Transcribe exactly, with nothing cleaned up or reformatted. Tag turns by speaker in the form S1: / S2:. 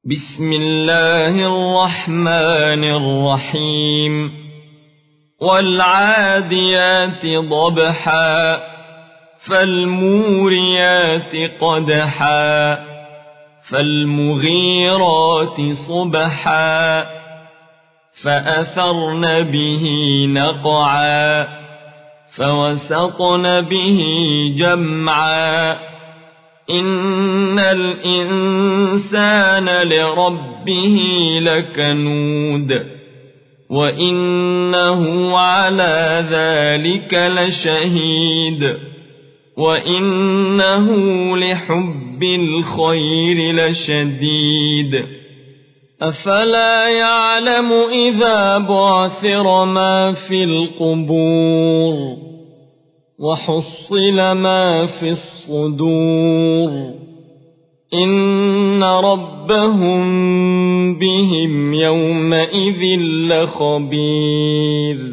S1: بسم الله الرحمن الرحيم والعاديات ضبحا فالموريات قدحا فالمغيرات صبحا فأثرن به نقعا فوسطن به جمعا إن الإنسان لربه لكنود وإنه على ذلك لشهيد وإنه لحب الخير لشديد أفلا يعلم إذا بعثر ما في القبور وحصل ما في الصدور إن ربهم بهم يومئذ لخبير